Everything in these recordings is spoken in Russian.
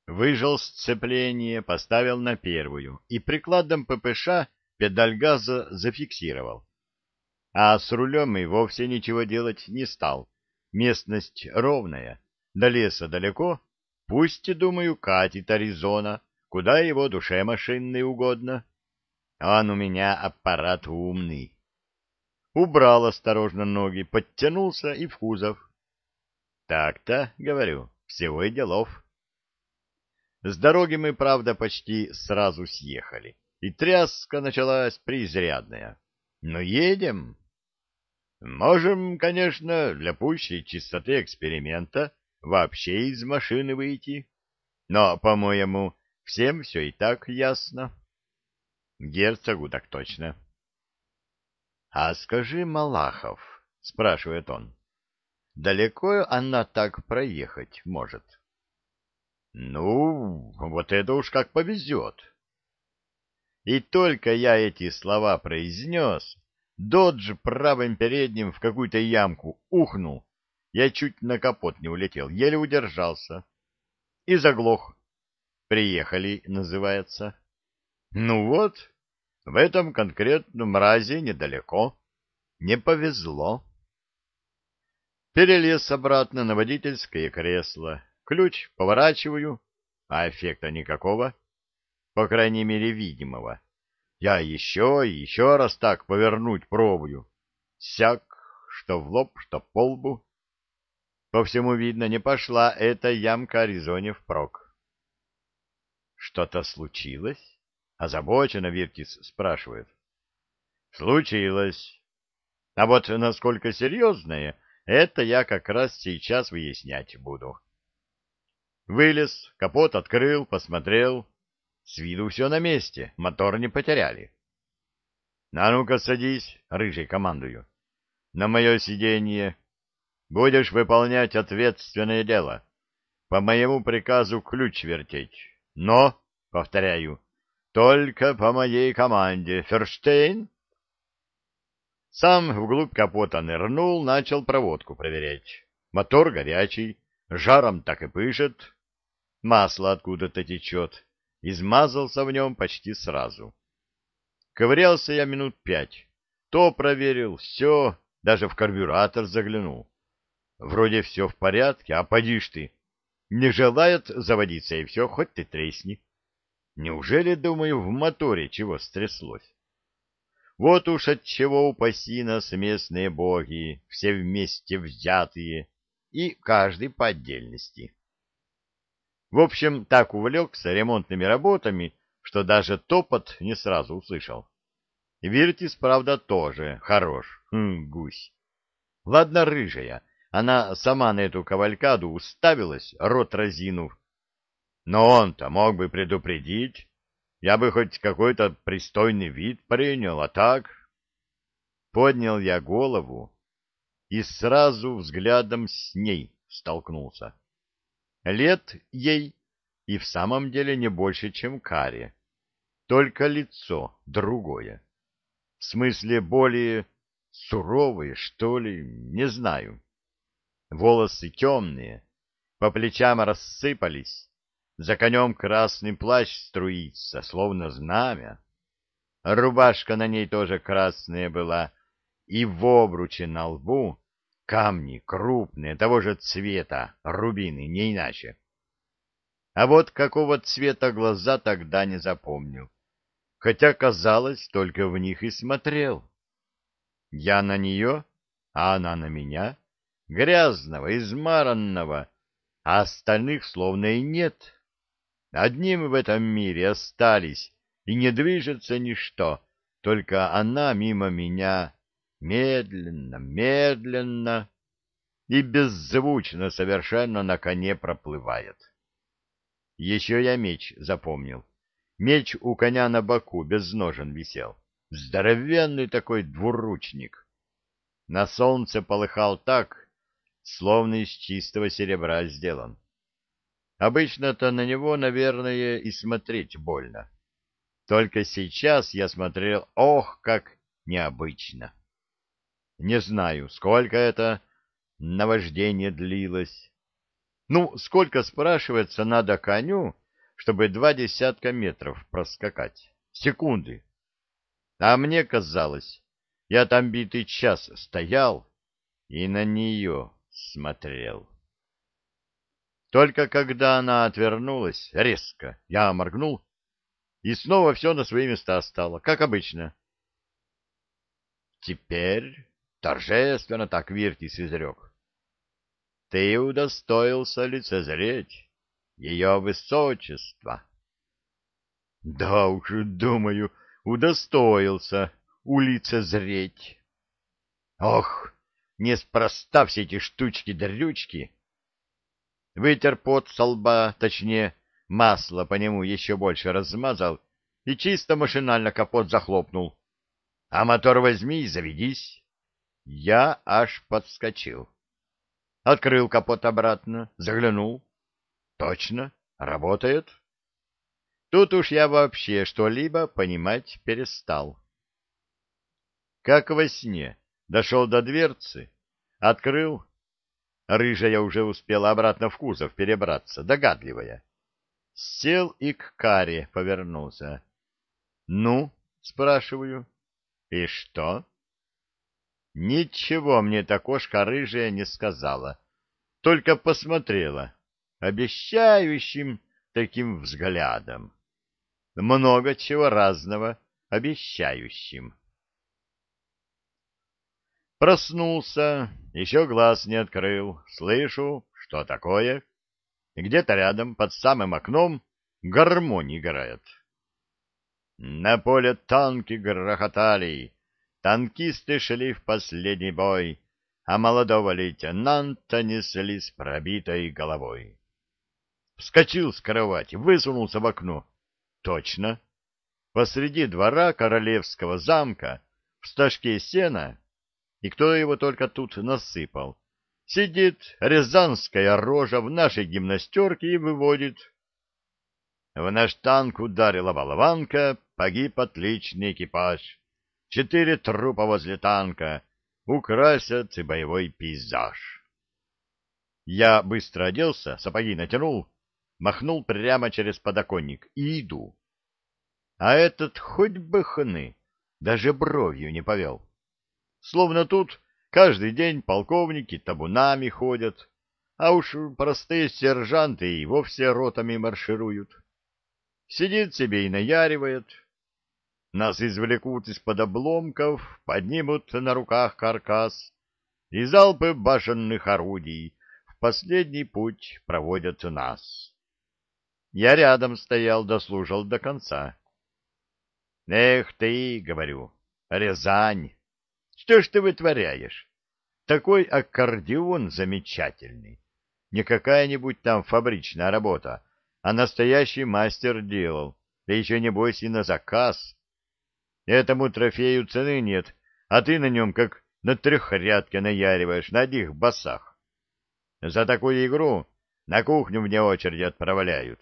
Выжал сцепление, поставил на первую и прикладом ППШ педаль газа зафиксировал. А с рулем и вовсе ничего делать не стал. Местность ровная, до леса далеко, пусть, думаю, катит Аризона, куда его душе машинной угодно. Он у меня аппарат умный. Убрал осторожно ноги, подтянулся и в кузов. Так-то, говорю, всего и делов. С дороги мы, правда, почти сразу съехали, и тряска началась преизрядная. Но едем. Можем, конечно, для пущей чистоты эксперимента вообще из машины выйти. Но, по-моему, всем все и так ясно. Герцогу так точно. — А скажи, Малахов, — спрашивает он, — далеко она так проехать может? — Ну, вот это уж как повезет. И только я эти слова произнес, додж правым передним в какую-то ямку ухнул. Я чуть на капот не улетел, еле удержался. И заглох. Приехали, называется. Ну вот, в этом конкретном разе недалеко. Не повезло. Перелез обратно на водительское кресло. Ключ поворачиваю, а эффекта никакого. По крайней мере, видимого. Я еще и еще раз так повернуть пробую. Сяк, что в лоб, что по лбу. По всему видно, не пошла эта ямка Аризоне впрок. — Что-то случилось? — озабоченно Виртис спрашивает. — Случилось. А вот насколько серьезное, это я как раз сейчас выяснять буду. Вылез, капот открыл, посмотрел. С виду все на месте, мотор не потеряли. — А ну-ка садись, рыжий, командую. На мое сиденье. Будешь выполнять ответственное дело. По моему приказу ключ вертеть. Но, повторяю, только по моей команде. Ферштейн? Сам вглубь капота нырнул, начал проводку проверять. Мотор горячий, жаром так и пышет. Масло откуда-то течет. Измазался в нем почти сразу. Ковырялся я минут 5. То проверил, все, даже в карбюратор заглянул. Вроде все в порядке, а поди ж ты. Не желает заводиться, и все, хоть ты тресни. Неужели, думаю, в моторе чего стряслось? Вот уж от чего упаси нас местные боги, все вместе взятые, и каждый по отдельности. В общем, так увлекся ремонтными работами, что даже топот не сразу услышал. Виртис, правда, тоже хорош, гусь. Ладно, рыжая, она сама на эту кавалькаду уставилась, рот разинув. Но он-то мог бы предупредить. Я бы хоть какой-то пристойный вид принял, а так... Поднял я голову и сразу взглядом с ней столкнулся. Лет ей и в самом деле не больше, чем Каре. Только лицо другое. В смысле, более суровые, что ли, не знаю. Волосы темные, по плечам рассыпались, за конем красный плащ струится, словно знамя. Рубашка на ней тоже красная была, и в обруче на лбу камни крупные, того же цвета, рубины, не иначе. А вот какого цвета глаза тогда не запомнил, хотя, казалось, только в них и смотрел. Я на нее, а она на меня, грязного, измаранного, а остальных словно и нет. Одним в этом мире остались, и не движется ничто, только она мимо меня медленно, медленно и беззвучно совершенно на коне проплывает. Еще я меч запомнил. Меч у коня на боку без ножен висел. Здоровенный такой двуручник. На солнце полыхал так, словно из чистого серебра сделан. Обычно-то на него, наверное, и смотреть больно. Только сейчас я смотрел, ох, как необычно. Не знаю, сколько это наваждение длилось. Ну, сколько, спрашивается, надо коню, чтобы 20 метров проскакать? Секунды. А мне казалось, я там битый час стоял и на нее смотрел. Только когда она отвернулась резко, я моргнул, и снова все на свои места стало, как обычно. Теперь торжественно так Виртис изрек. Ты удостоился лицезреть ее высочество. Да уж, думаю, удостоился улицезреть. Ох, неспроста все эти штучки-дрючки. Вытер пот со лба, точнее, масло по нему еще больше размазал и чисто машинально капот захлопнул. А мотор возьми и заведись. Я аж подскочил. Открыл капот обратно, заглянул. Точно, работает. Тут уж я вообще что-либо понимать перестал. Как во сне, дошел до дверцы, открыл. Рыжая уже успела обратно в кузов перебраться, догадливая. Сел и к каре повернулся. «Ну?» — спрашиваю. «И что?» Ничего мне та кошка рыжая не сказала, только посмотрела обещающим таким взглядом. Много чего разного обещающим. Проснулся, еще глаз не открыл, слышу, что такое. Где-то рядом, под самым окном, гармонь играет. На поле танки грохотали, танкисты шли в последний бой, а молодого лейтенанта несли с пробитой головой. Вскочил с кровати, высунулся в окно. Точно. Посреди двора королевского замка, в стажке сена, и кто его только тут насыпал, сидит рязанская рожа в нашей гимнастерке и выводит. В наш танк ударила болванка, погиб отличный экипаж. 4 трупа возле танка, украсят и боевой пейзаж. Я быстро оделся, сапоги натянул, махнул прямо через подоконник и иду. А этот хоть бы хны, даже бровью не повел. Словно тут каждый день полковники табунами ходят, а уж простые сержанты и вовсе ротами маршируют. Сидит себе и наяривает. Нас извлекут из-под обломков, поднимут на руках каркас, и залпы башенных орудий в последний путь проводят нас. Я рядом стоял, дослушал до конца. «Эх ты, — говорю, — Рязань, что ж ты вытворяешь? Такой аккордеон замечательный. Не какая-нибудь там фабричная работа, а настоящий мастер делал, да еще, небось, и на заказ. Этому трофею цены нет, а ты на нем как на трехрядке наяриваешь на одних басах. За такую игру на кухню вне очереди отправляют».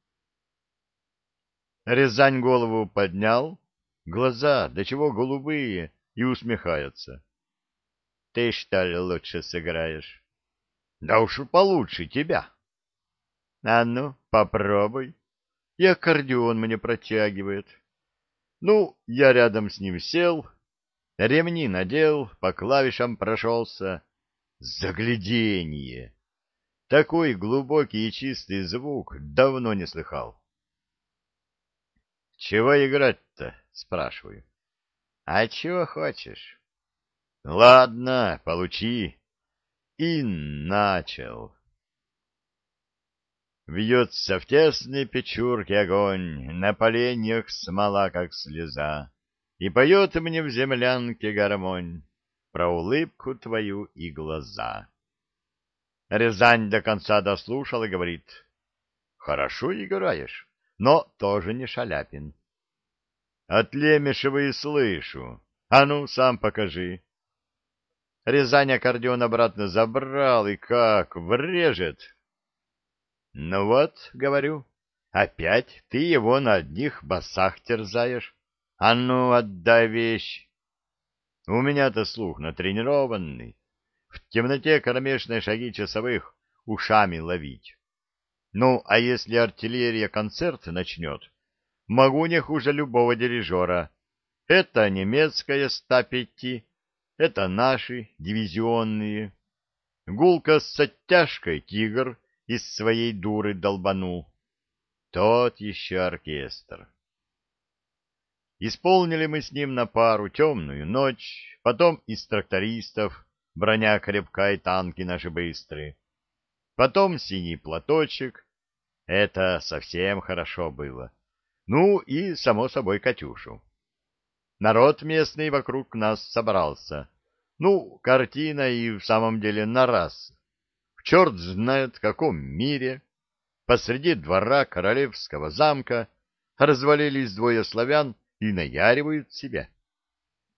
Рязань голову поднял, глаза до чего голубые, и усмехается. — Ты, что ли, лучше сыграешь? — Да уж получше тебя. — А ну, попробуй. И аккордеон мне протягивает. Ну, я рядом с ним сел, ремни надел, по клавишам прошелся. Загляденье! Такой глубокий и чистый звук давно не слыхал. — Чего играть-то? — спрашиваю. — А чего хочешь? — Ладно, получи. И начал. Вьется в тесной печурке огонь, на поленьях смола, как слеза, и поет мне в землянке гармонь про улыбку твою и глаза. Рязань до конца дослушал и говорит: хорошо играешь, но тоже не Шаляпин. От Лемешева и слышу. А ну, сам покажи. Рязань аккордеон обратно забрал и как врежет. Ну вот, говорю, опять ты его на одних басах терзаешь. А ну, отдай вещь. У меня-то слух натренированный. В темноте кромешной шаги часовых ушами ловить. Ну, а если артиллерия концерт начнет, могу не хуже любого дирижера. Это немецкая 105, это наши дивизионные. Гулко с оттяжкой «Тигр» из своей дуры долбанул. Тот еще оркестр. Исполнили мы с ним на пару «Темную ночь», потом из трактористов «Броня крепка и танки наши быстрые», потом «Синий платочек». Это совсем хорошо было. Ну и, само собой, «Катюшу». Народ местный вокруг нас собрался. Ну, картина и в самом деле на раз. В черт знает в каком мире посреди двора королевского замка развалились двое славян и наяривают себя.